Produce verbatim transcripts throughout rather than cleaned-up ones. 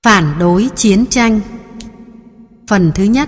Phản đối chiến tranh. Phần thứ nhất.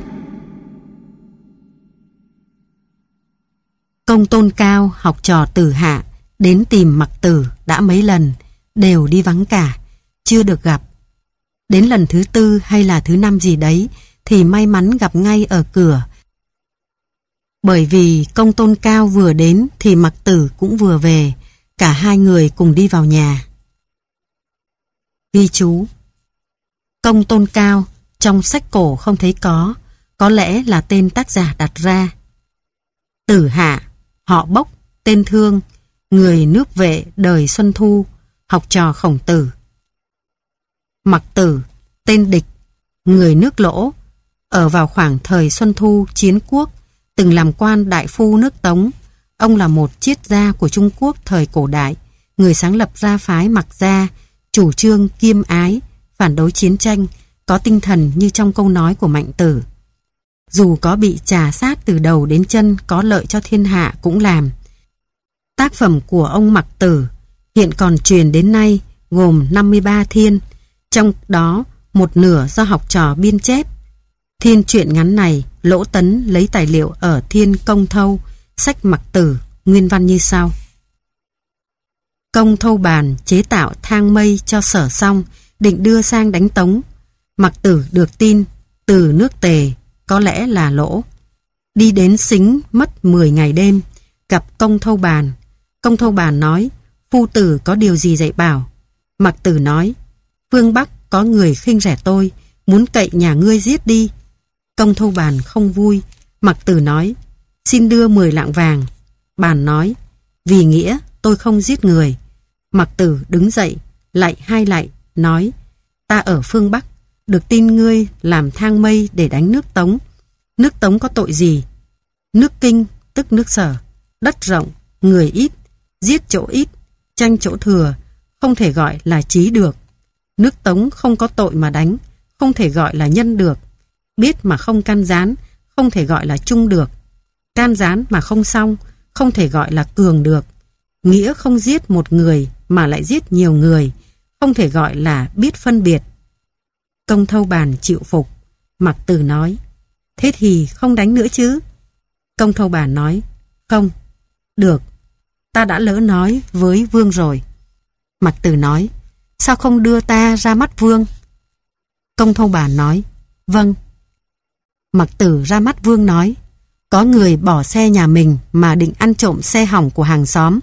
Công Tôn Cao, học trò Tử Hạ, đến tìm Mặc Tử đã mấy lần, đều đi vắng cả, chưa được gặp. Đến lần thứ tư hay là thứ năm gì đấy thì may mắn gặp ngay ở cửa. Bởi vì Công Tôn Cao vừa đến thì Mặc Tử cũng vừa về, cả hai người cùng đi vào nhà. Ghi chú: Công Tôn Cao trong sách cổ không thấy có, có lẽ là tên tác giả đặt ra. Tử Hạ, họ Bốc, tên Thương, người nước Vệ đời Xuân Thu, học trò Khổng Tử. Mặc Tử, tên Địch, người nước Lỗ, ở vào khoảng thời Xuân Thu chiến quốc, từng làm quan đại phu nước Tống. Ông là một triết gia của Trung Quốc thời cổ đại, người sáng lập ra phái Mặc gia, chủ trương kiêm ái, phản đối chiến tranh, có tinh thần như trong câu nói của Mạnh Tử. Dù có bị trà sát từ đầu đến chân, có lợi cho thiên hạ cũng làm. Tác phẩm của ông Mặc Tử hiện còn truyền đến nay gồm năm mươi ba thiên, trong đó một nửa do học trò biên chép. Thiên truyện ngắn này Lỗ Tấn lấy tài liệu ở Thiên Công Thâu, sách Mặc Tử, nguyên văn như sau. Công Thâu bàn chế tạo thang mây cho Sở xong, định đưa sang đánh Tống. Mặc Tử được tin từ nước Tề, có lẽ là Lỗ, đi đến Sính mất mười ngày đêm, gặp Công Thâu bàn. Công Thâu bàn nói: phu tử có điều gì dạy bảo? Mặc Tử nói: phương Bắc có người khinh rẻ tôi, muốn cậy nhà ngươi giết đi. Công Thâu bàn không vui. Mặc Tử nói: xin đưa mười lạng vàng. Bàn nói: vì nghĩa tôi không giết người. Mặc Tử đứng dậy, lạy hai lạy, nói: ta ở phương Bắc, được tin ngươi làm thang mây để đánh nước Tống. Nước Tống có tội gì? Nước Kinh, tức nước Sở, đất rộng, người ít, giết chỗ ít, tranh chỗ thừa, không thể gọi là trí được. Nước Tống không có tội mà đánh, không thể gọi là nhân được. Biết mà không can gián, không thể gọi là trung được. Can gián mà không xong, không thể gọi là cường được. Nghĩa không giết một người mà lại giết nhiều người, không thể gọi là biết phân biệt. Công Thâu bàn chịu phục. Mặc Tử nói: thế thì không đánh nữa chứ? Công Thâu bàn nói: không, được, ta đã lỡ nói với vương rồi. Mặc Tử nói: sao không đưa ta ra mắt vương? Công Thâu bàn nói: vâng. Mặc Tử ra mắt vương nói: có người bỏ xe nhà mình mà định ăn trộm xe hỏng của hàng xóm,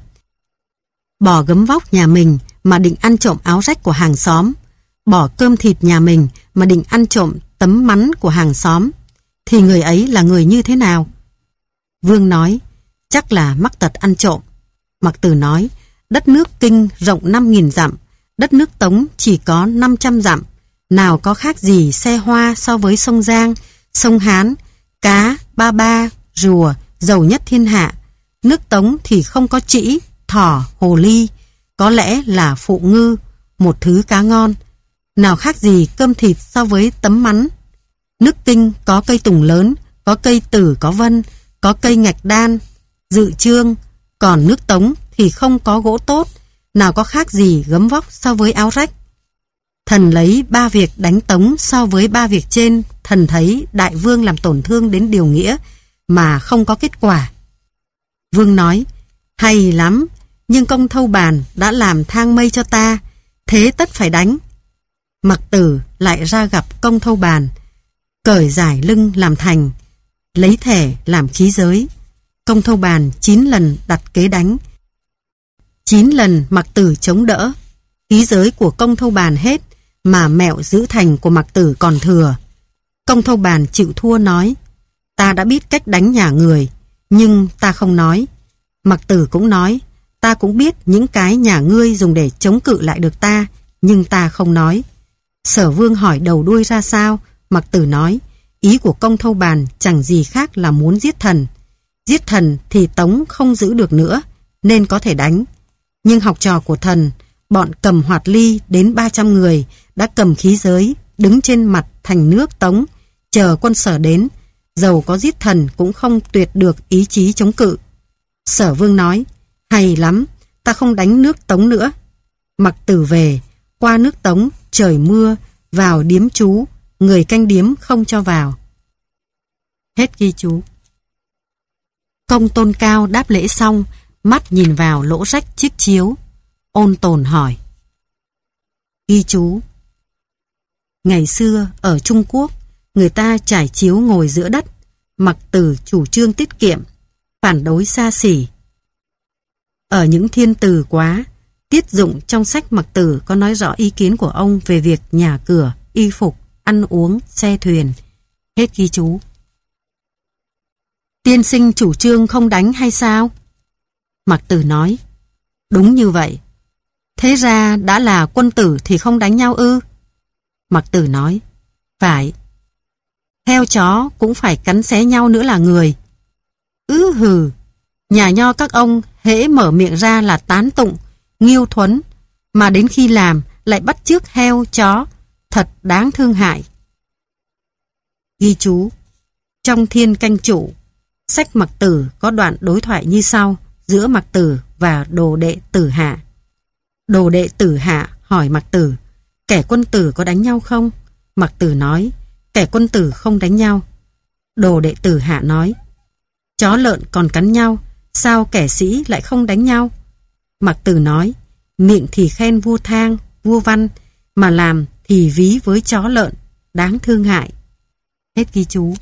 bỏ gấm vóc nhà mình mà định ăn trộm áo rách của hàng xóm, bỏ cơm thịt nhà mình mà định ăn trộm tấm mắn của hàng xóm, thì người ấy là người như thế nào? Vương nói: chắc là mắc tật ăn trộm. Mặc Tử nói: đất nước Kinh rộng năm nghìn dặm, đất nước Tống chỉ có năm trăm dặm, nào có khác gì xe hoa so với sông Giang, sông Hán, cá, ba ba, rùa, giàu nhất thiên hạ. Nước Tống thì không có trĩ, thỏ, hồ ly, có lẽ là phụ ngư, một thứ cá ngon. Nào khác gì cơm thịt so với tấm mắn. Nước Kinh có cây tùng lớn, có cây tử có vân, có cây ngạch đan, dự trương. Còn nước Tống thì không có gỗ tốt, nào có khác gì gấm vóc so với áo rách. Thần lấy ba việc đánh Tống so với ba việc trên, thần thấy đại vương làm tổn thương đến điều nghĩa mà không có kết quả. Vương nói: hay lắm, nhưng Công Thâu bàn đã làm thang mây cho ta, thế tất phải đánh. Mặc Tử lại ra gặp Công Thâu bàn, cởi giải lưng làm thành, lấy thẻ làm khí giới. Công Thâu bàn chín lần đặt kế đánh, chín lần Mặc Tử chống đỡ. Khí giới của Công Thâu bàn hết, mà mẹo giữ thành của Mặc Tử còn thừa. Công Thâu bàn chịu thua nói: ta đã biết cách đánh nhà người, nhưng ta không nói. Mặc Tử cũng nói: ta cũng biết những cái nhà ngươi dùng để chống cự lại được ta, nhưng ta không nói. Sở Vương hỏi đầu đuôi ra sao, Mặc Tử nói: ý của Công Thâu bàn chẳng gì khác là muốn giết thần. Giết thần thì Tống không giữ được nữa, nên có thể đánh. Nhưng học trò của thần, bọn cầm hoạt ly đến ba trăm người, đã cầm khí giới, đứng trên mặt thành nước Tống, chờ quân Sở đến, dầu có giết thần cũng không tuyệt được ý chí chống cự. Sở Vương nói: hay lắm, ta không đánh nước Tống nữa. Mặc Tử về, qua nước Tống, trời mưa, vào điếm chú, người canh điếm không cho vào. Hết ghi chú. Công Tôn Cao đáp lễ xong, mắt nhìn vào lỗ rách chiếc chiếu. Ôn Tồn hỏi. Ghi chú. Ngày xưa ở Trung Quốc, người ta trải chiếu ngồi giữa đất. Mặc Tử chủ trương tiết kiệm, phản đối xa xỉ. Ở những thiên từ quá, Tiết Dụng trong sách Mặc Tử có nói rõ ý kiến của ông về việc nhà cửa, y phục, ăn uống, xe thuyền. Hết ghi chú. Tiên sinh chủ trương không đánh hay sao? Mặc Tử nói. Đúng như vậy. Thế ra đã là quân tử thì không đánh nhau ư? Mặc Tử nói. Phải. Heo chó cũng phải cắn xé nhau nữa là người. Ứ hừ. Nhà nho các ông hễ mở miệng ra là tán tụng, nghiêu thuấn, mà đến khi làm lại bắt chước heo chó, thật đáng thương hại. Ghi chú. Trong Thiên Canh Chủ, sách Mặc Tử có đoạn đối thoại như sau giữa Mặc Tử và đồ đệ Tử Hạ. Đồ đệ Tử Hạ hỏi Mặc Tử, kẻ quân tử có đánh nhau không? Mặc Tử nói, kẻ quân tử không đánh nhau. Đồ đệ Tử Hạ nói, chó lợn còn cắn nhau, sao kẻ sĩ lại không đánh nhau? Mặc Tử nói, miệng thì khen vua Thang, vua Văn, mà làm thì ví với chó lợn, đáng thương hại. Hết ghi chú.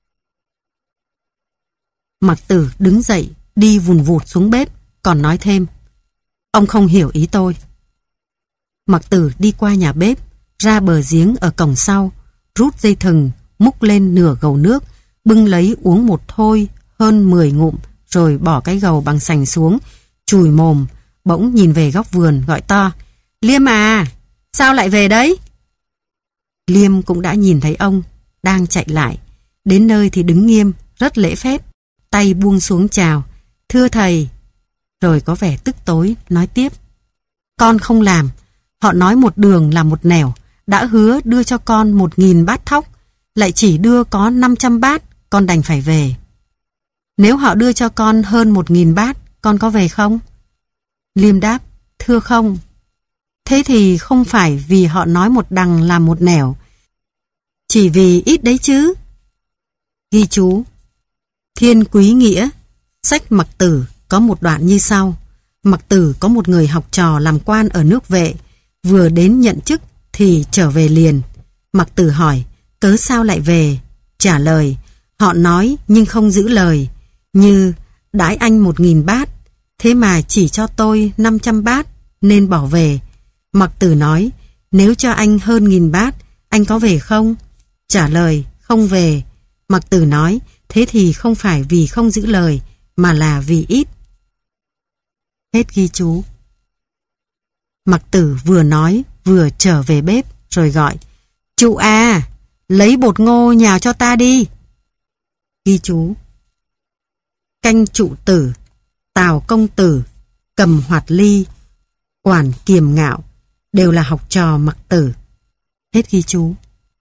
Mặc Tử đứng dậy, đi vùn vụt xuống bếp, còn nói thêm, ông không hiểu ý tôi. Mặc Tử đi qua nhà bếp, ra bờ giếng ở cổng sau, rút dây thừng, múc lên nửa gầu nước, bưng lấy uống một thôi hơn mười ngụm, rồi bỏ cái gầu bằng sành xuống, chùi mồm, bỗng nhìn về góc vườn gọi to, Liêm à, sao lại về đấy? Liêm cũng đã nhìn thấy ông, đang chạy lại, đến nơi thì đứng nghiêm, rất lễ phép, tay buông xuống chào, thưa thầy, rồi có vẻ tức tối, nói tiếp, con không làm, họ nói một đường là một nẻo, đã hứa đưa cho con một nghìn bát thóc, lại chỉ đưa có năm trăm bát, con đành phải về. Nếu họ đưa cho con hơn một nghìn bát, con có về không? Liêm đáp, thưa không. Thế thì không phải vì họ nói một đằng làm một nẻo, chỉ vì ít đấy chứ. Ghi chú. Thiên Quý Nghĩa, sách Mặc Tử có một đoạn như sau. Mặc Tử có một người học trò làm quan ở nước Vệ, vừa đến nhận chức thì trở về liền. Mặc Tử hỏi, cớ sao lại về? Trả lời, họ nói nhưng không giữ lời, như đãi anh một nghìn bát, thế mà chỉ cho tôi năm trăm bát, nên bỏ về. Mặc Tử nói, nếu cho anh hơn nghìn bát, anh có về không? Trả lời, không về. Mặc Tử nói, thế thì không phải vì không giữ lời, mà là vì ít. Hết ghi chú. Mặc Tử vừa nói, vừa trở về bếp, rồi gọi, Trụ à, lấy bột ngô nhào cho ta đi. Ghi chú. Canh Trụ Tử, Tào Công Tử, Cầm Hoạt Ly, Quản Kiềm Ngạo đều là học trò Mặc Tử. Hết ghi chú.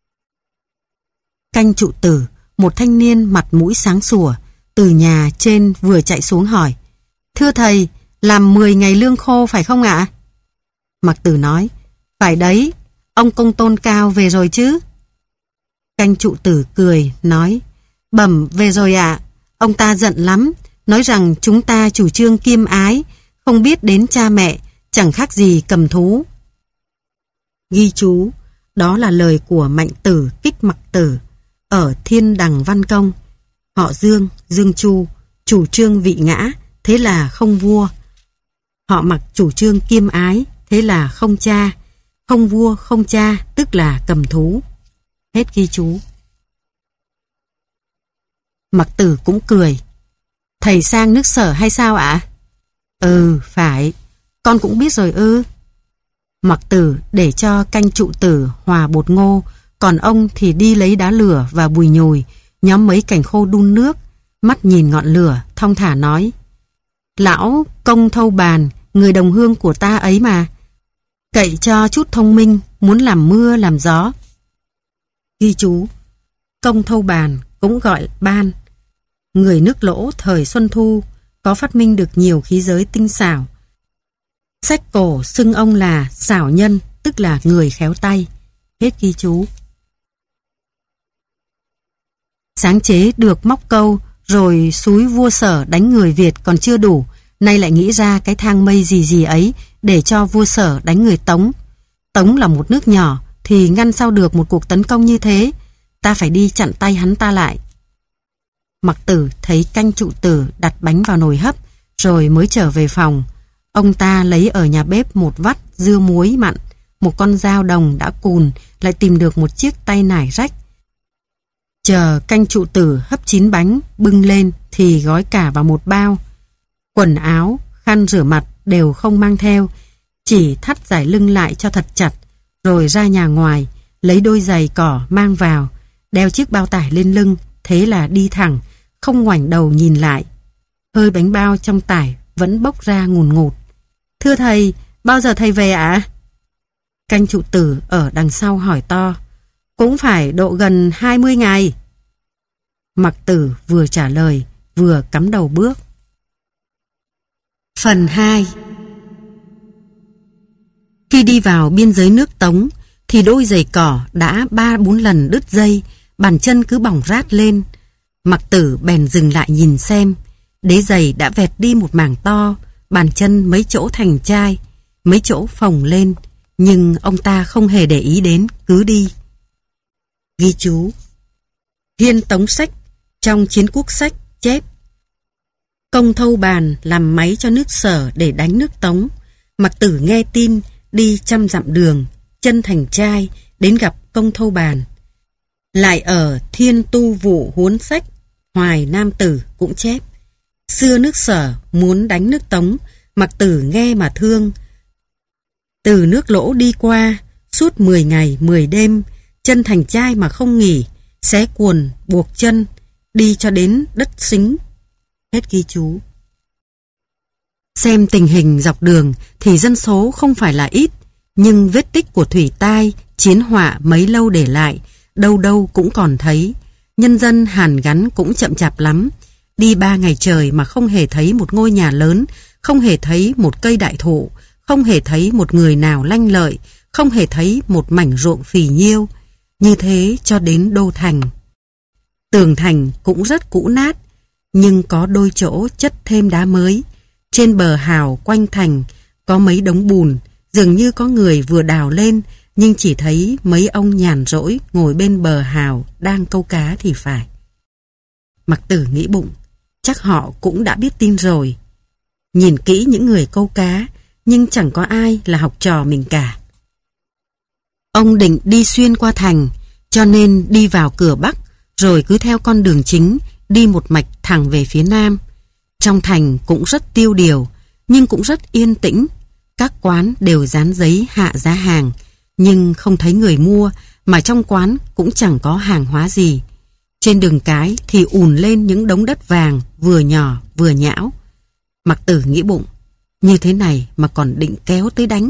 Canh Trụ Tử, một thanh niên mặt mũi sáng sủa, từ nhà trên vừa chạy xuống hỏi, thưa thầy, làm mười ngày lương khô phải không ạ? Mặc Tử nói, phải đấy, ông Công Tôn Cao về rồi chứ? Canh Trụ Tử cười, nói, bẩm về rồi ạ, ông ta giận lắm, nói rằng chúng ta chủ trương kiêm ái, không biết đến cha mẹ, chẳng khác gì cầm thú. Ghi chú, đó là lời của Mạnh Tử kích Mặc Tử ở Thiên Đằng Văn Công. Họ Dương, Dương Chu, chủ trương vị ngã, thế là không vua. Họ Mặc chủ trương kiêm ái, thế là không cha. Không vua, không cha, tức là cầm thú. Hết ghi chú. Mặc Tử cũng cười. Thầy sang nước Sở hay sao ạ? Ừ, phải. Con cũng biết rồi ư. Mặc Tử để cho Canh Trụ Tử hòa bột ngô, còn ông thì đi lấy đá lửa và bùi nhùi, nhóm mấy cành khô đun nước, mắt nhìn ngọn lửa, thong thả nói, lão Công Thâu Bàn, người đồng hương của ta ấy mà, cậy cho chút thông minh, muốn làm mưa làm gió. Ghi chú, Công Thâu Bàn cũng gọi Ban, người nước Lỗ thời Xuân Thu, có phát minh được nhiều khí giới tinh xảo. Sách cổ xưng ông là xảo nhân, tức là người khéo tay. Hết ghi chú. Sáng chế được móc câu rồi xúi vua Sở đánh người Việt còn chưa đủ, nay lại nghĩ ra cái thang mây gì gì ấy để cho vua Sở đánh người Tống. Tống là một nước nhỏ thì ngăn sao được một cuộc tấn công như thế, ta phải đi chặn tay hắn ta lại. Mặc Tử thấy canh trụ tử đặt bánh vào nồi hấp rồi mới trở về phòng. Ông ta lấy ở nhà bếp một vắt dưa muối mặn, một con dao đồng đã cùn, lại tìm được một chiếc tay nải rách. Chờ canh trụ tử hấp chín bánh bưng lên thì gói cả vào một bao. Quần áo, khăn rửa mặt đều không mang theo, chỉ thắt dải lưng lại cho thật chặt, rồi ra nhà ngoài, lấy đôi giày cỏ mang vào, đeo chiếc bao tải lên lưng, thế là đi thẳng, không ngoảnh đầu nhìn lại. Hơi bánh bao trong tải vẫn bốc ra ngùn ngụt. Thưa thầy, bao giờ thầy về ạ? À? Canh trụ tử ở đằng sau hỏi to. Cũng phải độ gần hai mươi ngày. Mặc Tử vừa trả lời, vừa cắm đầu bước. Phần hai. Khi đi vào biên giới nước Tống, thì đôi giày cỏ đã ba bốn lần đứt dây, bàn chân cứ bỏng rát lên. Mặc Tử bèn dừng lại nhìn xem, đế giày đã vẹt đi một mảng to, bàn chân mấy chỗ thành chai, mấy chỗ phồng lên, nhưng ông ta không hề để ý đến, cứ đi. Ghi chú. Hiên Tống Sách trong Chiến Quốc Sách chép: Công Thâu Bàn làm máy cho nước Sở để đánh nước Tống. Mặc Tử nghe tin, đi trăm dặm đường, chân thành trai, đến gặp Công Thâu Bàn. Lại ở Thiên Tu Vụ Huốn Sách, Hoài Nam Tử cũng chép: Xưa nước Sở muốn đánh nước Tống, Mặc Tử nghe mà thương. Từ nước Lỗ đi qua, suốt mười ngày mười đêm, chân thành trai mà không nghỉ, xé quần, buộc chân, đi cho đến đất Xính. Hết ghi chú. Xem tình hình dọc đường thì dân số không phải là ít, nhưng vết tích của thủy tai, chiến họa mấy lâu để lại, đâu đâu cũng còn thấy. Nhân dân hàn gắn cũng chậm chạp lắm. Đi ba ngày trời mà không hề thấy một ngôi nhà lớn, không hề thấy một cây đại thụ, không hề thấy một người nào lanh lợi, không hề thấy một mảnh ruộng phì nhiêu. Như thế cho đến đô thành. Tường thành cũng rất cũ nát, nhưng có đôi chỗ chất thêm đá mới. Trên bờ hào quanh thành có mấy đống bùn, dường như có người vừa đào lên, nhưng chỉ thấy mấy ông nhàn rỗi ngồi bên bờ hào đang câu cá thì phải. Mặc Tử nghĩ bụng, chắc họ cũng đã biết tin rồi. Nhìn kỹ những người câu cá, nhưng chẳng có ai là học trò mình cả. Ông định đi xuyên qua thành, cho nên đi vào cửa Bắc, rồi cứ theo con đường chính, đi một mạch thẳng về phía Nam. Trong thành cũng rất tiêu điều, nhưng cũng rất yên tĩnh. Các quán đều dán giấy hạ giá hàng, nhưng không thấy người mua, mà trong quán cũng chẳng có hàng hóa gì. Trên đường cái thì ùn lên những đống đất vàng, vừa nhỏ vừa nhão. Mặc Tử nghĩ bụng, như thế này mà còn định kéo tới đánh.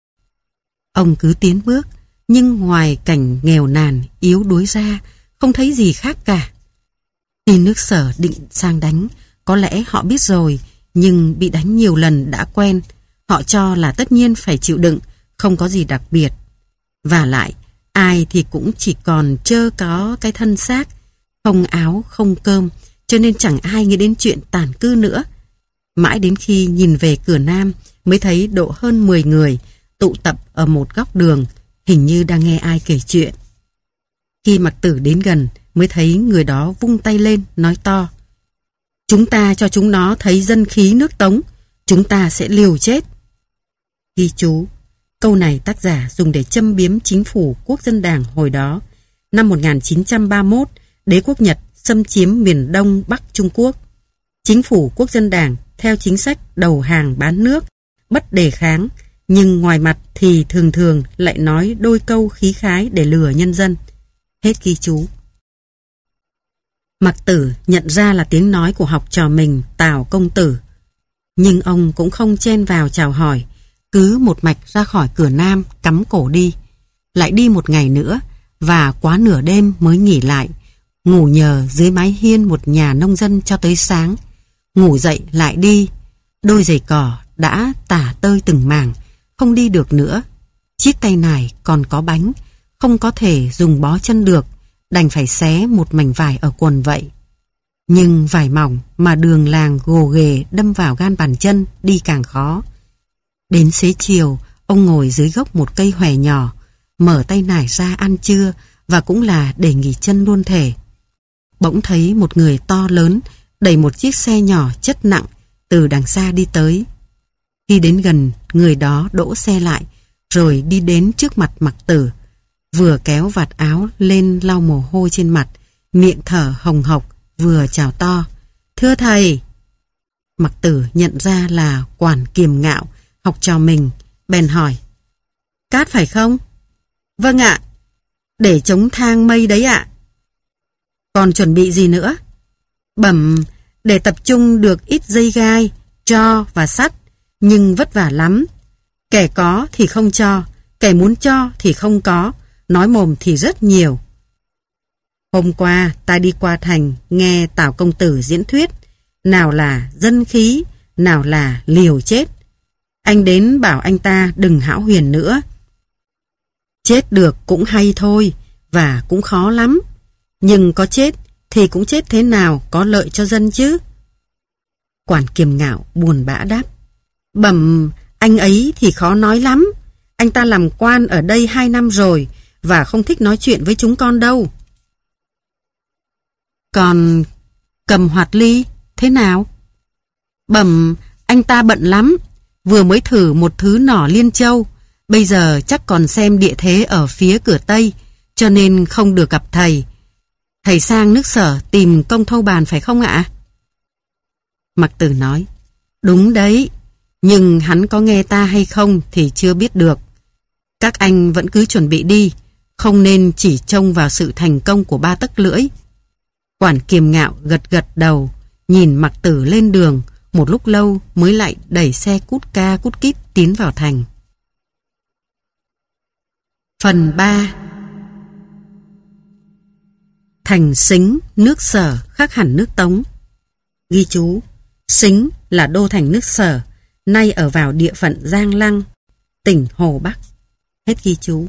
Ông cứ tiến bước, nhưng ngoài cảnh nghèo nàn, yếu đuối ra, không thấy gì khác cả. Khi nước Sở định sang đánh, có lẽ họ biết rồi, nhưng bị đánh nhiều lần đã quen. Họ cho là tất nhiên phải chịu đựng, không có gì đặc biệt. Và lại, ai thì cũng chỉ còn trơ có cái thân xác, không áo, không cơm, cho nên chẳng ai nghĩ đến chuyện tản cư nữa. Mãi đến khi nhìn về cửa Nam mới thấy độ hơn mười người tụ tập ở một góc đường, hình như đang nghe ai kể chuyện. Khi Mặc Tử đến gần mới thấy người đó vung tay lên nói to: Chúng ta cho chúng nó thấy dân khí nước Tống, chúng ta sẽ liều chết. Ghi chú. Câu này tác giả dùng để châm biếm chính phủ Quốc dân Đảng hồi đó. Năm một nghìn chín trăm ba mươi mốt, đế quốc Nhật xâm chiếm miền Đông Bắc Trung Quốc. Chính phủ Quốc dân Đảng theo chính sách đầu hàng bán nước, bất đề kháng, nhưng ngoài mặt thì thường thường lại nói đôi câu khí khái để lừa nhân dân. Hết ghi chú. Mặc Tử nhận ra là tiếng nói của học trò mình, Tào công tử. Nhưng ông cũng không chen vào chào hỏi, cứ một mạch ra khỏi cửa Nam cắm cổ đi. Lại đi một ngày nữa, và quá nửa đêm mới nghỉ lại, ngủ nhờ dưới mái hiên một nhà nông dân cho tới sáng. Ngủ dậy lại đi, đôi giày cỏ đã tả tơi từng mảng, không đi được nữa. Chiếc tay nải còn có bánh, không có thể dùng bó chân được, đành phải xé một mảnh vải ở quần vậy. Nhưng vải mỏng mà đường làng gồ ghề đâm vào gan bàn chân đi càng khó. Đến xế chiều, ông ngồi dưới gốc một cây hòe nhỏ, mở tay nải ra ăn trưa và cũng là để nghỉ chân luôn thể. Bỗng thấy một người to lớn đẩy một chiếc xe nhỏ chất nặng từ đằng xa đi tới. Khi đến gần, người đó đỗ xe lại rồi đi đến trước mặt Mặc Tử, vừa kéo vạt áo lên lau mồ hôi trên mặt, miệng thở hồng hộc, vừa chào to: "Thưa thầy." Mặc Tử nhận ra là Quản Kiềm Ngạo, học trò mình, bèn hỏi: "Cát phải không?" "Vâng ạ, để chống thang mây đấy ạ." "Còn chuẩn bị gì nữa?" "Bẩm, để tập trung được ít dây gai, tro và sắt, nhưng vất vả lắm. Kẻ có thì không cho, kẻ muốn cho thì không có, nói mồm thì rất nhiều. Hôm qua ta đi qua thành nghe Tào công tử diễn thuyết, nào là dân khí, nào là liều chết. Anh đến bảo anh ta đừng hão huyền nữa. Chết được cũng hay thôi, và cũng khó lắm. Nhưng có chết thì cũng chết thế nào có lợi cho dân chứ?" Quản Kiềm Ngạo buồn bã đáp: "Bẩm, anh ấy thì khó nói lắm. Anh ta làm quan ở đây hai năm rồi và không thích nói chuyện với chúng con đâu." "Còn Cầm Hoạt Ly thế nào?" "Bẩm, anh ta bận lắm. Vừa mới thử một thứ nỏ Liên Châu, bây giờ chắc còn xem địa thế ở phía cửa Tây, cho nên không được gặp thầy. Thầy sang nước Sở tìm Công Thâu Bàn phải không ạ?" Mặc Tử nói: "Đúng đấy, nhưng hắn có nghe ta hay không thì chưa biết được. Các anh vẫn cứ chuẩn bị đi, không nên chỉ trông vào sự thành công của ba tấc lưỡi." Quản Kiềm Ngạo gật gật đầu, nhìn Mặc Tử lên đường, một lúc lâu mới lại đẩy xe cút ca cút kít tiến vào thành. Phần ba. Thành Sính, nước Sở khác hẳn nước Tống. Ghi chú: Sính là đô thành nước Sở, nay ở vào địa phận Giang Lăng, tỉnh Hồ Bắc. Hết ghi chú.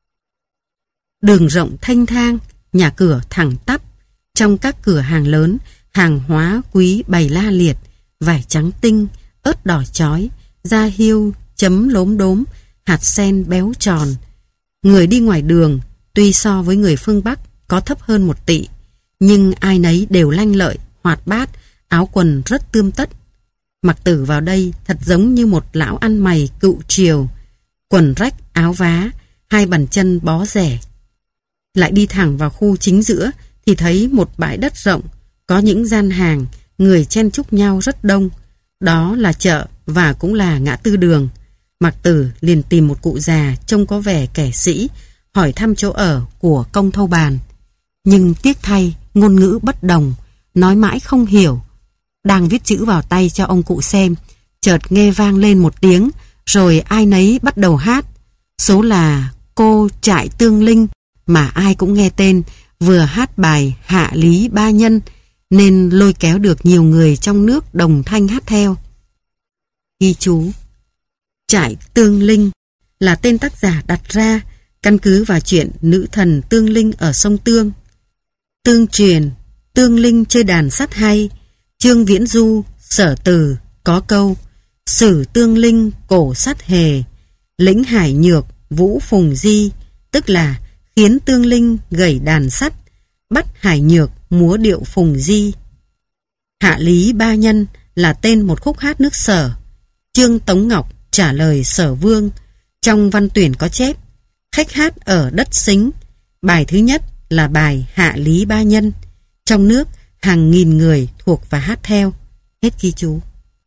Đường rộng thênh thang, nhà cửa thẳng tắp. Trong các cửa hàng lớn, hàng hóa quý bày la liệt, vải trắng tinh, ớt đỏ chói, da hiêu chấm lốm đốm, hạt sen béo tròn. Người đi ngoài đường, tuy so với người phương Bắc có thấp hơn một tị, nhưng ai nấy đều lanh lợi, hoạt bát, áo quần rất tươm tất. Mặc Tử vào đây thật giống như một lão ăn mày cựu triều, quần rách áo vá, hai bàn chân bó rẻ. Lại đi thẳng vào khu chính giữa thì thấy một bãi đất rộng, có những gian hàng, người chen chúc nhau rất đông. Đó là chợ và cũng là ngã tư đường. Mặc Tử liền tìm một cụ già trông có vẻ kẻ sĩ, hỏi thăm chỗ ở của Công Thâu Bàn. Nhưng tiếc thay, ngôn ngữ bất đồng, nói mãi không hiểu. Đang viết chữ vào tay cho ông cụ xem, chợt nghe vang lên một tiếng, rồi ai nấy bắt đầu hát. Số là cô Trại Tương Linh, mà ai cũng nghe tên, vừa hát bài Hạ Lý Ba Nhân, nên lôi kéo được nhiều người trong nước đồng thanh hát theo. Ghi chú: Trại Tương Linh là tên tác giả đặt ra, căn cứ vào chuyện nữ thần Tương Linh ở sông Tương. Tương truyền, Tương Linh chơi đàn sắt hay, Trương Viễn Du, Sở Từ có câu: Sử Tương Linh cổ sắt hề, lĩnh hải nhược vũ phùng di, tức là khiến Tương Linh gảy đàn sắt, bắt hải nhược múa điệu phùng di. Hạ Lý Ba Nhân là tên một khúc hát nước Sở. Trương Tống Ngọc trả lời Sở Vương, trong văn tuyển có chép: khách hát ở đất Sính. Bài thứ nhất là bài Hạ Lý Ba Nhân. Trong nước hàng nghìn người thuộc và hát theo. Hết ghi chú.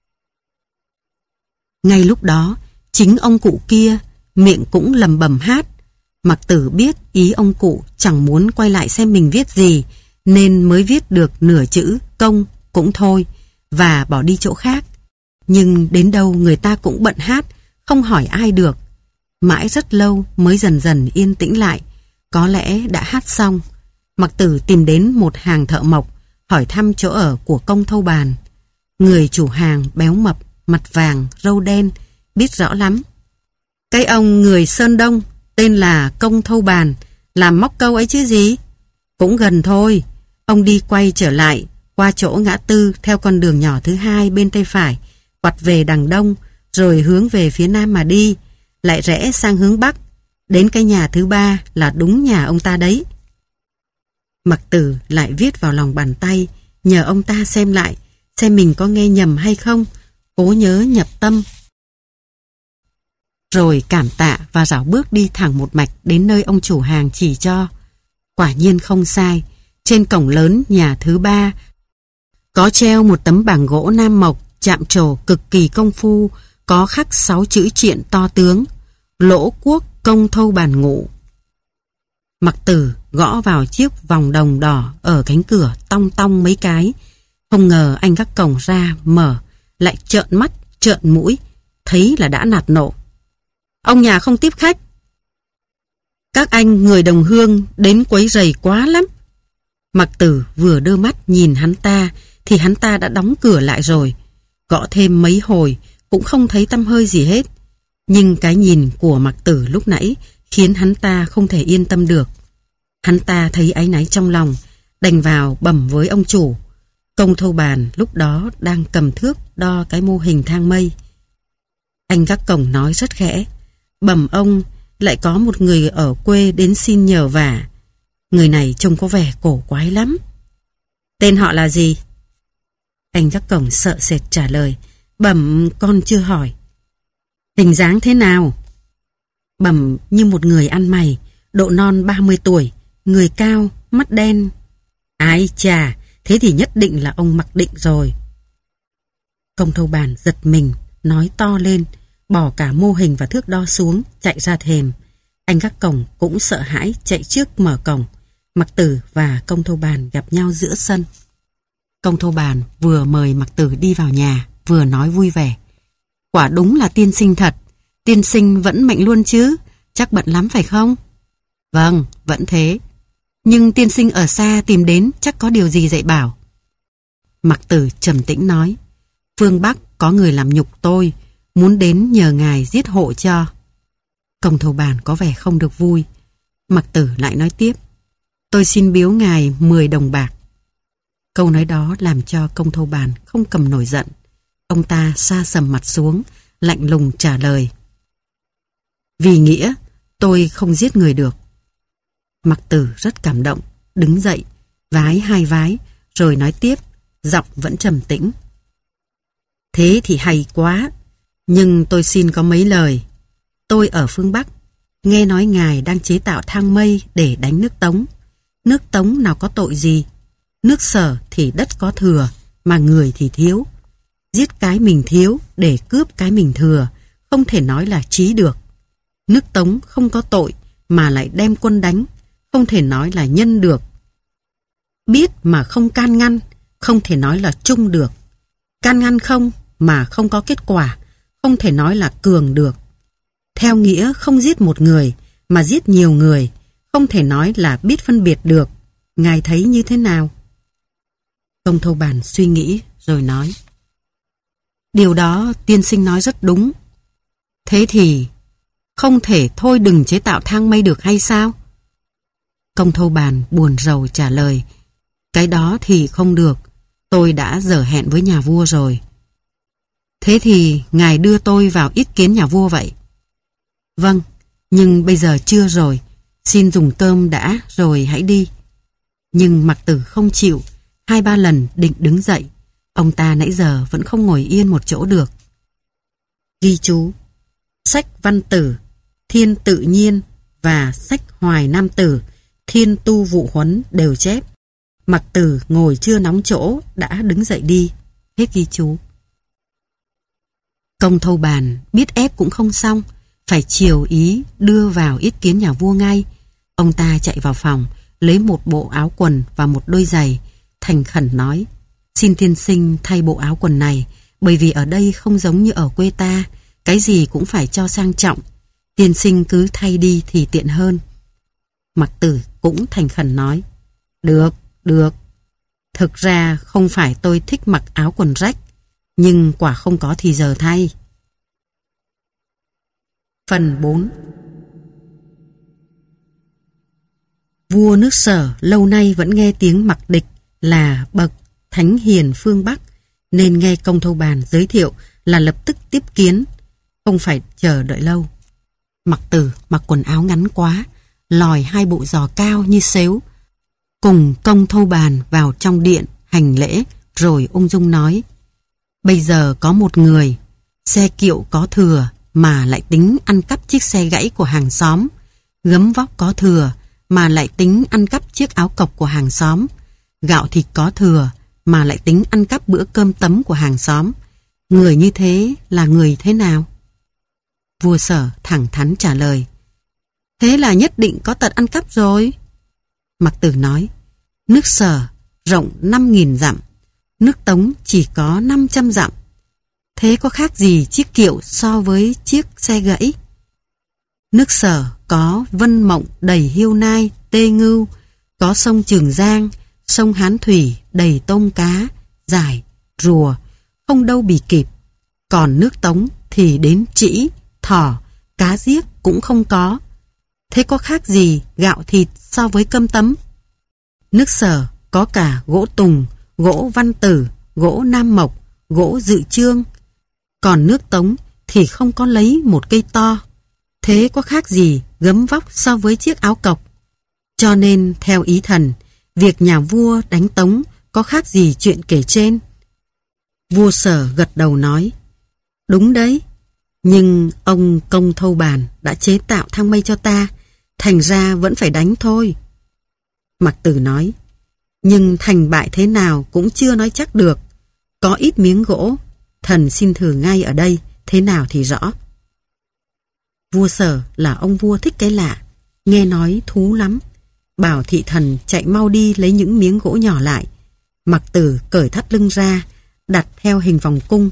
Ngay lúc đó, chính ông cụ kia miệng cũng lầm bầm hát. Mặc Tử biết ý ông cụ chẳng muốn quay lại xem mình viết gì, nên mới viết được nửa chữ công cũng thôi và bỏ đi chỗ khác. Nhưng đến đâu người ta cũng bận hát, không hỏi ai được. Mãi rất lâu mới dần dần yên tĩnh lại. Có lẽ đã hát xong, Mặc Tử tìm đến một hàng thợ mộc, hỏi thăm chỗ ở của Công Thâu Bàn. Người chủ hàng béo mập, mặt vàng, râu đen, biết rõ lắm. Cái ông người Sơn Đông tên là Công Thâu Bàn làm móc câu ấy chứ gì. Cũng gần thôi. Ông đi quay trở lại, qua chỗ ngã tư theo con đường nhỏ thứ hai bên tay phải, quặt về đằng đông, rồi hướng về phía nam mà đi, lại rẽ sang hướng bắc, đến cái nhà thứ ba là đúng nhà ông ta đấy. Mặc Tử lại viết vào lòng bàn tay, nhờ ông ta xem lại, xem mình có nghe nhầm hay không, cố nhớ nhập tâm. Rồi cảm tạ và rảo bước đi thẳng một mạch đến nơi ông chủ hàng chỉ cho. Quả nhiên không sai, trên cổng lớn nhà thứ ba có treo một tấm bảng gỗ nam mộc chạm trổ cực kỳ công phu, có khắc sáu chữ triện to tướng: Lỗ Quốc Công Thâu Bàn Ngụ. Mặc Tử gõ vào chiếc vòng đồng đỏ ở cánh cửa tong tong mấy cái. Không ngờ anh gác cổng ra mở, lại trợn mắt trợn mũi, thấy là đã nạt nộ. Ông nhà không tiếp khách. Các anh người đồng hương đến quấy rầy quá lắm. Mặc Tử vừa đưa mắt nhìn hắn ta thì hắn ta đã đóng cửa lại rồi. Gõ thêm mấy hồi cũng không thấy tăm hơi gì hết. Nhưng cái nhìn của Mặc Tử lúc nãy khiến hắn ta không thể yên tâm được. Hắn ta thấy áy náy trong lòng, đành vào bẩm với ông chủ. Công Thâu Bàn lúc đó đang cầm thước đo cái mô hình thang mây. Anh gác cổng nói rất khẽ: Bẩm ông, lại có một người ở quê đến xin nhờ vả. Người này trông có vẻ cổ quái lắm. Tên họ là gì? Anh gác cổng sợ sệt trả lời: Bẩm con chưa hỏi. Hình dáng thế nào? Bẩm như một người ăn mày, độ non ba mươi tuổi, người cao, mắt đen. Ái chà, thế thì nhất định là ông Mặc Định rồi. Công Thâu Bàn giật mình, nói to lên, bỏ cả mô hình và thước đo xuống, chạy ra thềm. Anh gác cổng cũng sợ hãi chạy trước mở cổng. Mặc Tử và Công Thâu Bàn gặp nhau giữa sân. Công Thâu Bàn vừa mời Mặc Tử đi vào nhà, vừa nói vui vẻ: Quả đúng là tiên sinh thật. Tiên sinh vẫn mạnh luôn chứ? Chắc bận lắm phải không? Vâng, vẫn thế. Nhưng tiên sinh ở xa tìm đến chắc có điều gì dạy bảo. Mặc Tử trầm tĩnh nói: Phương Bắc có người làm nhục tôi, muốn đến nhờ ngài giết hộ cho. Công Thâu Bàn có vẻ không được vui. Mặc Tử lại nói tiếp: Tôi xin biếu ngài mười đồng bạc. Câu nói đó làm cho Công Thâu Bàn không cầm nổi giận. Ông ta sa sầm mặt xuống, lạnh lùng trả lời: Vì nghĩa, tôi không giết người được. Mặc Tử rất cảm động, đứng dậy, vái hai vái, rồi nói tiếp, giọng vẫn trầm tĩnh: Thế thì hay quá, nhưng tôi xin có mấy lời. Tôi ở phương Bắc, nghe nói ngài đang chế tạo thang mây để đánh nước Tống. Nước Tống nào có tội gì? Nước Sở thì đất có thừa, mà người thì thiếu. Giết cái mình thiếu để cướp cái mình thừa, không thể nói là trí được. Nước Tống không có tội mà lại đem quân đánh, không thể nói là nhân được. Biết mà không can ngăn, không thể nói là trung được. Can ngăn không mà không có kết quả, không thể nói là cường được. Theo nghĩa không giết một người mà giết nhiều người, không thể nói là biết phân biệt được. Ngài thấy như thế nào? Công Thâu Bàn suy nghĩ rồi nói: Điều đó tiên sinh nói rất đúng. Thế thì không thể thôi đừng chế tạo thang mây được hay sao? Công Thâu Bàn buồn rầu trả lời: Cái đó thì không được, tôi đã dở hẹn với nhà vua rồi. Thế thì ngài đưa tôi vào yết kiến nhà vua vậy? Vâng, nhưng bây giờ chưa rồi, xin dùng cơm đã rồi hãy đi. Nhưng Mặc Tử không chịu, hai ba lần định đứng dậy. Ông ta nãy giờ vẫn không ngồi yên một chỗ được. Ghi chú: sách Văn Tử, Thiên Tự Nhiên và sách Hoài Nam Tử, Thiên Tu Vụ Huấn đều chép: Mặc Tử ngồi chưa nóng chỗ đã đứng dậy đi. Hết ghi chú. Công Thâu Bàn biết ép cũng không xong, phải chiều ý đưa vào yết kiến nhà vua ngay. Ông ta chạy vào phòng, lấy một bộ áo quần và một đôi giày, thành khẩn nói: Xin tiên sinh thay bộ áo quần này, bởi vì ở đây không giống như ở quê ta, cái gì cũng phải cho sang trọng. Tiên sinh cứ thay đi thì tiện hơn. Mặc Tử cũng thành khẩn nói: Được, được. Thực ra không phải tôi thích mặc áo quần rách, nhưng quả không có thì giờ thay. Phần bốn. Vua nước Sở lâu nay vẫn nghe tiếng Mặc Địch là bậc thánh hiền phương Bắc, nên nghe Công Thâu Bàn giới thiệu là lập tức tiếp kiến, không phải chờ đợi lâu. Mặc Tử mặc quần áo ngắn quá, lòi hai bộ giò cao như sếu, cùng Công Thâu Bàn vào trong điện hành lễ, rồi ung dung nói: bây giờ có một người, xe kiệu có thừa mà lại tính ăn cắp chiếc xe gãy của hàng xóm, gấm vóc có thừa mà lại tính ăn cắp chiếc áo cộc của hàng xóm, gạo thịt có thừa mà lại tính ăn cắp bữa cơm tấm của hàng xóm. Người như thế là người thế nào? Vua Sở thẳng thắn trả lời: thế là nhất định có tật ăn cắp rồi. Mặc Tử nói: nước Sở rộng năm nghìn dặm, nước Tống chỉ có năm trăm dặm. Thế có khác gì chiếc kiệu so với chiếc xe gãy? Nước Sở có Vân Mộng đầy hiêu nai, tê ngưu, có sông Trường Giang, sông Hán Thủy đầy tôm cá, giải, rùa, không đâu bì kịp. Còn nước Tống thì đến trĩ, thỏ, cá giếc cũng không có. Thế có khác gì gạo thịt so với cơm tấm? Nước Sở có cả gỗ tùng, gỗ văn tử, gỗ nam mộc, gỗ dự trương. Còn nước Tống thì không có lấy một cây to. Thế có khác gì gấm vóc so với chiếc áo cộc? Cho nên theo ý thần, việc nhà vua đánh Tống có khác gì chuyện kể trên? Vua Sở gật đầu nói: đúng đấy, nhưng ông Công Thâu Bàn đã chế tạo thang mây cho ta, thành ra vẫn phải đánh thôi. Mặc Tử nói: nhưng thành bại thế nào cũng chưa nói chắc được. Có ít miếng gỗ, thần xin thử ngay ở đây, thế nào thì rõ. Vua Sở là ông vua thích cái lạ, nghe nói thú lắm, bảo thị thần chạy mau đi lấy những miếng gỗ nhỏ lại. Mặc Tử cởi thắt lưng ra, đặt theo hình vòng cung,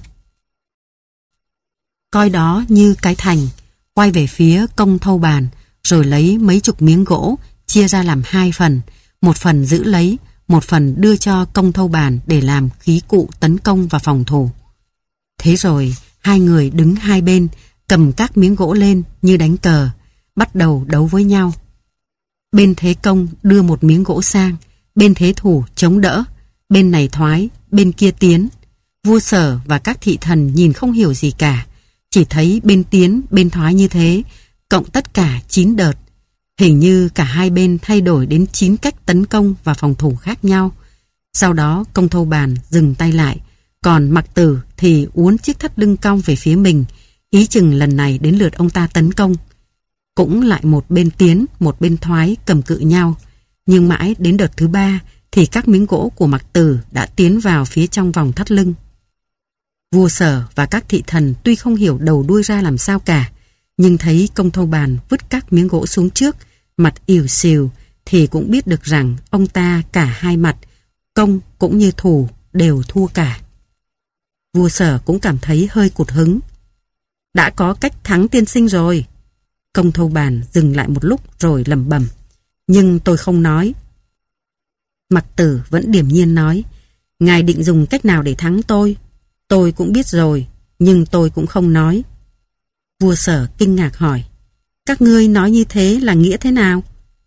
coi đó như cái thành, quay về phía Công Thâu Bàn, rồi lấy mấy chục miếng gỗ chia ra làm hai phần, một phần giữ lấy, một phần đưa cho Công Thâu Bàn để làm khí cụ tấn công và phòng thủ. Thế rồi hai người đứng hai bên, cầm các miếng gỗ lên như đánh cờ, bắt đầu đấu với nhau. Bên thế công đưa một miếng gỗ sang, bên thế thủ chống đỡ, bên này thoái, bên kia tiến. Vua Sở và các thị thần nhìn không hiểu gì cả, chỉ thấy bên tiến, bên thoái như thế, cộng tất cả chín đợt. Hình như cả hai bên thay đổi đến chín cách tấn công và phòng thủ khác nhau. Sau đó Công Thâu Bàn dừng tay lại, còn Mặc Tử thì uốn chiếc thắt lưng cong về phía mình, ý chừng lần này đến lượt ông ta tấn công. Cũng lại một bên tiến, một bên thoái cầm cự nhau, nhưng mãi đến đợt thứ ba thì các miếng gỗ của Mặc Tử đã tiến vào phía trong vòng thắt lưng. Vua Sở và các thị thần tuy không hiểu đầu đuôi ra làm sao cả, nhưng thấy Công Thâu Bàn vứt các miếng gỗ xuống trước, mặt ỉu xìu, thì cũng biết được rằng ông ta cả hai mặt, công cũng như thủ, đều thua cả. Vua Sở cũng cảm thấy hơi cụt hứng. Đã có cách thắng tiên sinh rồi. Công Thâu Bàn dừng lại một lúc rồi lẩm bẩm: nhưng tôi không nói. Mặc Tử vẫn điềm nhiên nói: ngài định dùng cách nào để thắng tôi? Tôi cũng biết rồi, nhưng tôi cũng không nói. Vua Sở kinh ngạc hỏi: các ngươi nói như thế là nghĩa thế nào?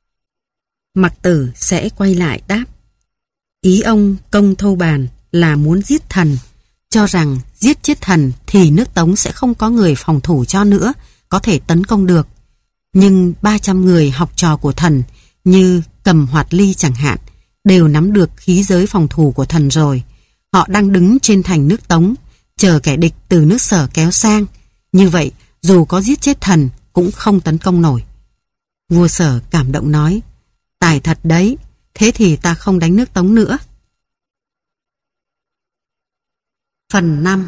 Mặc Tử sẽ quay lại đáp: ý ông Công Thâu Bàn là muốn giết thần, cho rằng giết chết thần thì nước Tống sẽ không có người phòng thủ cho nữa, có thể tấn công được. Nhưng ba trăm người học trò của thần, như Cầm Hoạt Ly chẳng hạn, đều nắm được khí giới phòng thủ của thần rồi. Họ đang đứng trên thành nước Tống, chờ kẻ địch từ nước Sở kéo sang. Như vậy, dù có giết chết thần cũng không tấn công nổi. Vua Sở cảm động nói: tài thật đấy, thế thì ta không đánh nước Tống nữa. Phần năm.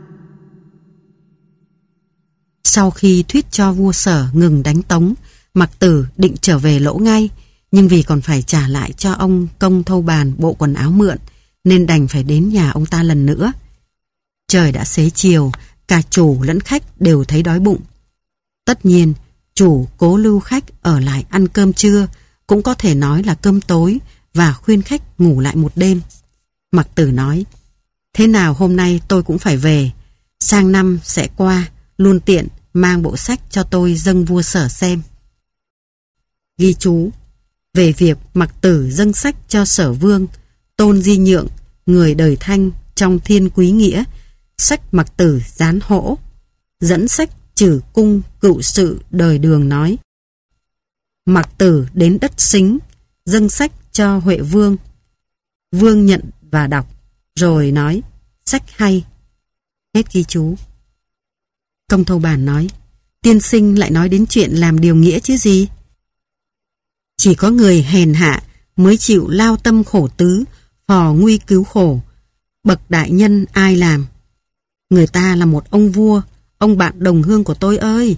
Sau khi thuyết cho vua Sở ngừng đánh Tống, Mặc Tử định trở về Lỗ ngay, nhưng vì còn phải trả lại cho ông Công Thâu Bàn bộ quần áo mượn, nên đành phải đến nhà ông ta lần nữa. Trời đã xế chiều, cả chủ lẫn khách đều thấy đói bụng. Tất nhiên, chủ cố lưu khách ở lại ăn cơm trưa, cũng có thể nói là cơm tối, và khuyên khách ngủ lại một đêm. Mặc Tử nói: thế nào hôm nay tôi cũng phải về, sang năm sẽ qua, luôn tiện mang bộ sách cho tôi dâng vua Sở xem. Ghi chú: về việc Mặc Tử dâng sách cho Sở Vương, Tôn Di Nhượng, người đời Thanh trong Thiên Quý Nghĩa, sách Mặc Tử gián hỗ, dẫn sách Trử Cung Cựu Sự đời Đường nói: Mặc Tử đến đất Sính, dâng sách cho Huệ Vương. Vương nhận và đọc, rồi nói: sách hay. Hết ghi chú. Công Thâu Bàn nói: tiên sinh lại nói đến chuyện làm điều nghĩa chứ gì? Chỉ có người hèn hạ mới chịu lao tâm khổ tứ, phò nguy cứu khổ. Bậc đại nhân ai làm? Người ta là một ông vua, ông bạn đồng hương của tôi ơi.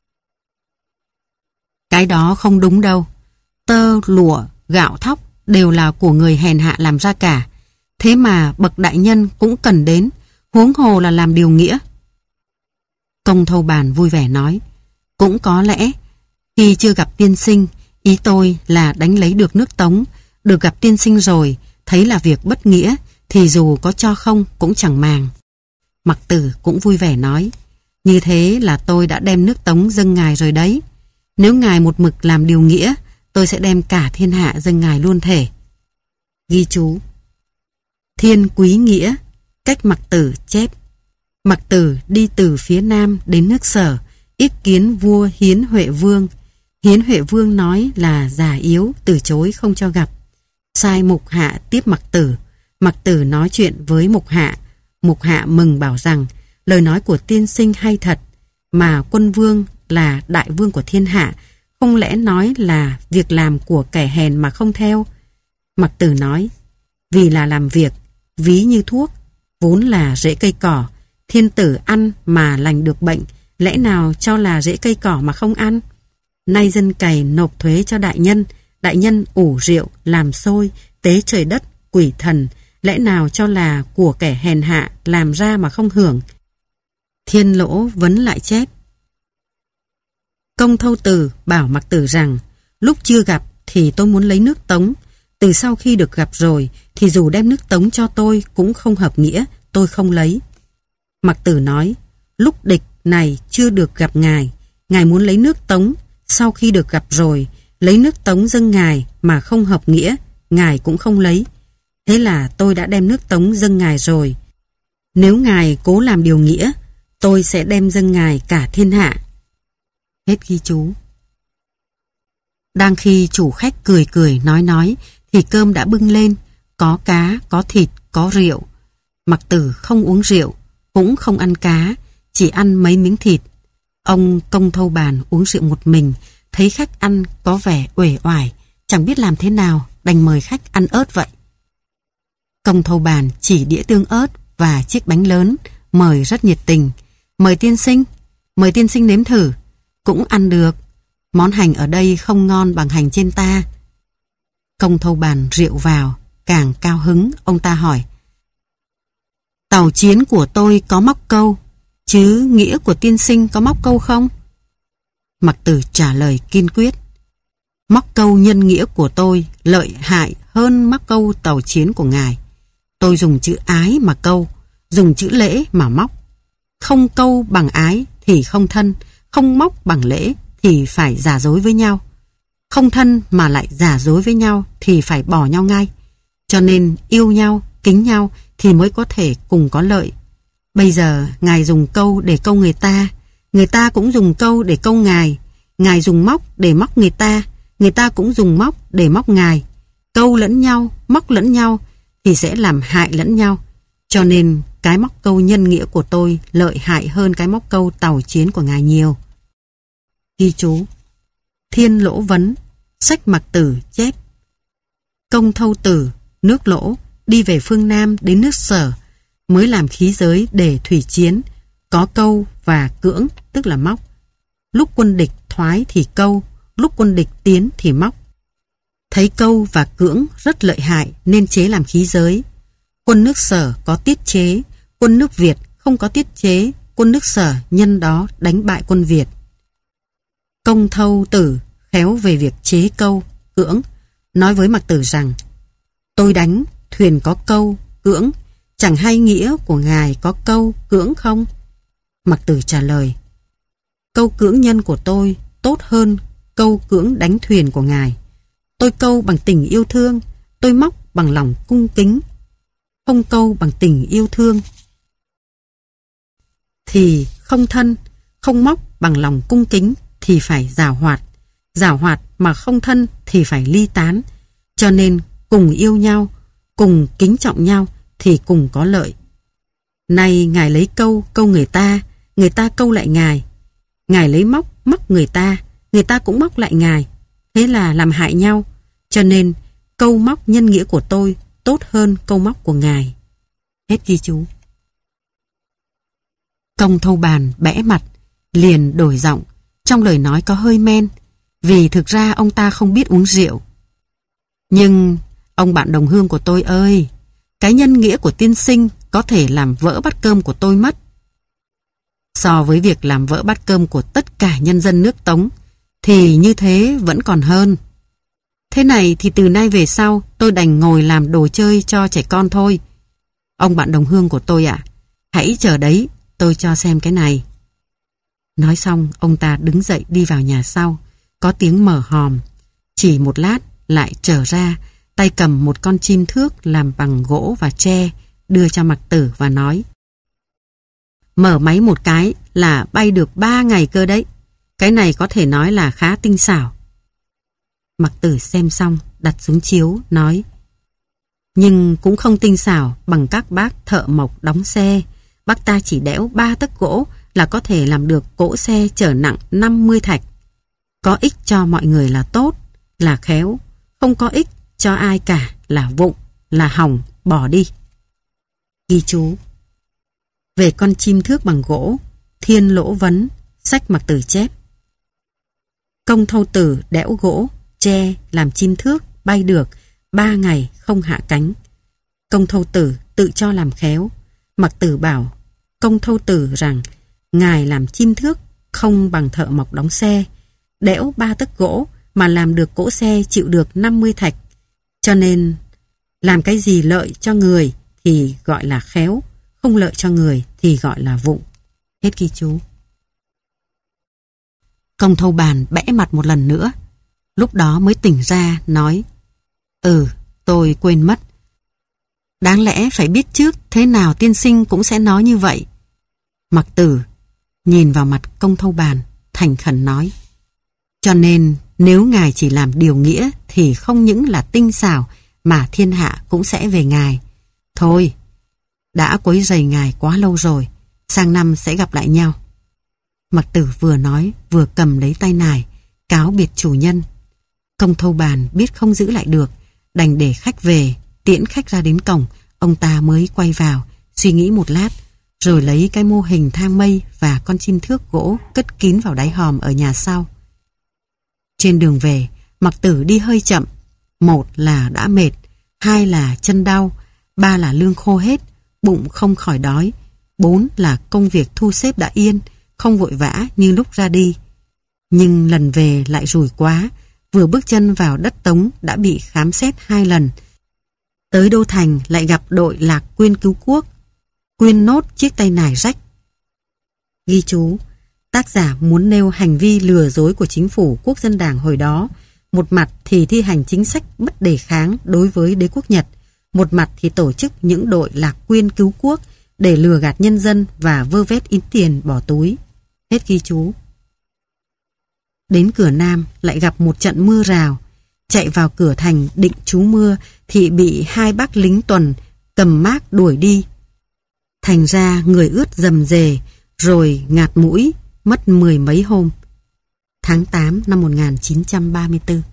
Cái đó không đúng đâu. Tơ, lụa, gạo thóc đều là của người hèn hạ làm ra cả. Thế mà bậc đại nhân cũng cần đến, huống hồ là làm điều nghĩa. Công Thâu Bàn vui vẻ nói: cũng có lẽ khi chưa gặp tiên sinh, ý tôi là đánh lấy được nước Tống. Được gặp tiên sinh rồi, thấy là việc bất nghĩa, thì dù có cho không cũng chẳng màng. Mặc Tử cũng vui vẻ nói: như thế là tôi đã đem nước Tống dâng ngài rồi đấy. Nếu ngài một mực làm điều nghĩa, tôi sẽ đem cả thiên hạ dâng ngài luôn thể. Ghi chú: Thiên Quý Nghĩa, cách Mặc Tử chép. Mặc Tử đi từ phía nam đến nước Sở, yết kiến vua Hiến Huệ Vương. Hiến Huệ Vương nói là già yếu, từ chối không cho gặp. Sai Mục Hạ tiếp Mặc Tử. Mặc Tử nói chuyện với Mục Hạ. Mục Hạ mừng bảo rằng lời nói của tiên sinh hay thật, mà quân vương là đại vương của thiên hạ, không lẽ nói là việc làm của kẻ hèn mà không theo? Mặc Tử nói: vì là làm việc, ví như thuốc, vốn là rễ cây cỏ, thiên tử ăn mà lành được bệnh, lẽ nào cho là rễ cây cỏ mà không ăn? Nay dân cày nộp thuế cho đại nhân, đại nhân ủ rượu, làm xôi, tế trời đất, quỷ thần, lẽ nào cho là của kẻ hèn hạ làm ra mà không hưởng? Thiên Lỗ vấn lại chép. Công Thâu Tử bảo Mặc Tử rằng: lúc chưa gặp thì tôi muốn lấy nước Tống, từ sau khi được gặp rồi thì dù đem nước Tống cho tôi cũng không hợp nghĩa, tôi không lấy. Mặc Tử nói: lúc địch này chưa được gặp ngài, ngài muốn lấy nước Tống, sau khi được gặp rồi, lấy nước Tống dâng ngài mà không hợp nghĩa, ngài cũng không lấy. Thế là tôi đã đem nước Tống dâng ngài rồi. Nếu ngài cố làm điều nghĩa, tôi sẽ đem dâng ngài cả thiên hạ. Hết ghi chú. Đang khi chủ khách cười cười nói nói, thì cơm đã bưng lên, có cá, có thịt, có rượu. Mặc Tử không uống rượu, cũng không ăn cá, chỉ ăn mấy miếng thịt. Ông Công Thâu Bàn uống rượu một mình, thấy khách ăn có vẻ uể oải, chẳng biết làm thế nào, đành mời khách ăn ớt vậy. Công Thâu Bàn chỉ đĩa tương ớt và chiếc bánh lớn, mời rất nhiệt tình. Mời tiên sinh, mời tiên sinh nếm thử, cũng ăn được. Món hành ở đây không ngon bằng hành trên ta. Công Thâu Bàn rượu vào, càng cao hứng, ông ta hỏi: tàu chiến của tôi có móc câu, chứ nghĩa của tiên sinh có móc câu không? Mặc Tử trả lời kiên quyết: móc câu nhân nghĩa của tôi lợi hại hơn móc câu tàu chiến của ngài. Tôi dùng chữ ái mà câu, dùng chữ lễ mà móc. Không câu bằng ái thì không thân, không móc bằng lễ thì phải giả dối với nhau. Không thân mà lại giả dối với nhau thì phải bỏ nhau ngay. Cho nên yêu nhau, kính nhau thì mới có thể cùng có lợi. Bây giờ ngài dùng câu để câu người ta, người ta cũng dùng câu để câu ngài. Ngài dùng móc để móc người ta, người ta cũng dùng móc để móc ngài. Câu lẫn nhau, móc lẫn nhau thì sẽ làm hại lẫn nhau. Cho nên cái móc câu nhân nghĩa của tôi lợi hại hơn cái móc câu tàu chiến của ngài nhiều. Ghi chú: Thiên Lỗ vấn, sách Mặc Tử chép. Công Thâu Tử, nước Lỗ, đi về phương Nam đến nước Sở, mới làm khí giới để thủy chiến, có câu và cưỡng, tức là móc. Lúc quân địch thoái thì câu, lúc quân địch tiến thì móc. Thấy câu và cưỡng rất lợi hại nên chế làm khí giới. Quân nước Sở có tiết chế, quân nước Việt không có tiết chế, quân nước Sở nhân đó đánh bại quân Việt. Công Thâu Tử khéo về việc chế câu, cưỡng, nói với Mặc Tử rằng: tôi đánh, thuyền có câu, cưỡng, chẳng hay nghĩa của ngài có câu, cưỡng không? Mặc Tử trả lời: câu cưỡng nhân của tôi tốt hơn câu cưỡng đánh thuyền của ngài. Tôi câu bằng tình yêu thương, tôi móc bằng lòng cung kính. Không câu bằng tình yêu thương thì không thân, không móc bằng lòng cung kính thì phải giảo hoạt. Giảo hoạt mà không thân thì phải ly tán. Cho nên cùng yêu nhau, cùng kính trọng nhau thì cùng có lợi. Nay Ngài lấy câu, câu người ta, người ta câu lại Ngài. Ngài lấy móc, móc người ta, người ta cũng móc lại Ngài. Thế là làm hại nhau. Cho nên câu móc nhân nghĩa của tôi tốt hơn câu móc của Ngài. Hết ghi chú. Công thâu bàn bẽ mặt, liền đổi giọng, trong lời nói có hơi men, vì thực ra ông ta không biết uống rượu. Nhưng ông bạn đồng hương của tôi ơi, cái nhân nghĩa của tiên sinh có thể làm vỡ bát cơm của tôi mất. So với việc làm vỡ bát cơm của tất cả nhân dân nước Tống, thì như thế vẫn còn hơn. Thế này thì từ nay về sau tôi đành ngồi làm đồ chơi cho trẻ con thôi. Ông bạn đồng hương của tôi ạ, hãy chờ đấy, tôi cho xem cái này. Nói xong, ông ta đứng dậy đi vào nhà sau, có tiếng mở hòm. Chỉ một lát lại trở ra, tay cầm một con chim thước làm bằng gỗ và tre, đưa cho Mặc Tử và nói: mở máy một cái là bay được ba ngày cơ đấy. Cái này có thể nói là khá tinh xảo. Mặc Tử xem xong, đặt xuống chiếu, nói: nhưng cũng không tinh xảo bằng các bác thợ mộc đóng xe. Bác ta chỉ đẽo ba tấc gỗ là có thể làm được cỗ xe chở nặng năm mươi thạch. Có ích cho mọi người là tốt, là khéo. Không có ích cho ai cả là vụng, là hỏng, bỏ đi. Ghi chú. Về con chim thước bằng gỗ, Thiên Lỗ Vấn, sách Mặc Tử chép: công thâu tử đẽo gỗ, tre làm chim thước bay được ba ngày không hạ cánh. Công thâu tử tự cho làm khéo. Mặc Tử bảo công thâu tử rằng ngài làm chim thước không bằng thợ mộc đóng xe, đẽo ba tấc gỗ mà làm được cỗ xe chịu được năm mươi thạch. Cho nên làm cái gì lợi cho người thì gọi là khéo, không lợi cho người thì gọi là vụng. Hết ghi chú. Công thâu bàn bẽ mặt một lần nữa, lúc đó mới tỉnh ra, nói: ừ, tôi quên mất. Đáng lẽ phải biết trước, thế nào tiên sinh cũng sẽ nói như vậy. Mặc Tử nhìn vào mặt công thâu bàn, thành khẩn nói: cho nên nếu ngài chỉ làm điều nghĩa thì không những là tinh xảo mà thiên hạ cũng sẽ về ngài. Thôi, đã quấy rầy ngài quá lâu rồi, sang năm sẽ gặp lại nhau. Mặc Tử vừa nói vừa cầm lấy tay nải, cáo biệt chủ nhân. Công thâu bàn biết không giữ lại được, đành để khách về, tiễn khách ra đến cổng, ông ta mới quay vào, suy nghĩ một lát, rồi lấy cái mô hình thang mây và con chim thước gỗ cất kín vào đáy hòm ở nhà sau. Trên đường về, Mặc Tử đi hơi chậm. Một là đã mệt, hai là chân đau, ba là lương khô hết, bụng không khỏi đói, bốn là công việc thu xếp đã yên, không vội vã như lúc ra đi. Nhưng lần về lại rủi quá, vừa bước chân vào đất Tống đã bị khám xét hai lần. Tới Đô Thành lại gặp đội Lạc Quyên cứu quốc, quyên nốt chiếc tay nải rách. Ghi chú. Tác giả muốn nêu hành vi lừa dối của chính phủ Quốc dân Đảng hồi đó, một mặt thì thi hành chính sách bất đề kháng đối với đế quốc Nhật, một mặt thì tổ chức những đội Lạc Quyên cứu quốc để lừa gạt nhân dân và vơ vét ít tiền bỏ túi. Hết ghi chú. Đến cửa Nam lại gặp một trận mưa rào, chạy vào cửa thành định trú mưa thì bị hai bác lính tuần cầm mác đuổi đi. Thành ra người ướt rầm rề, rồi ngạt mũi, mất mười mấy hôm. Tháng tám năm một nghìn chín trăm ba mươi tư.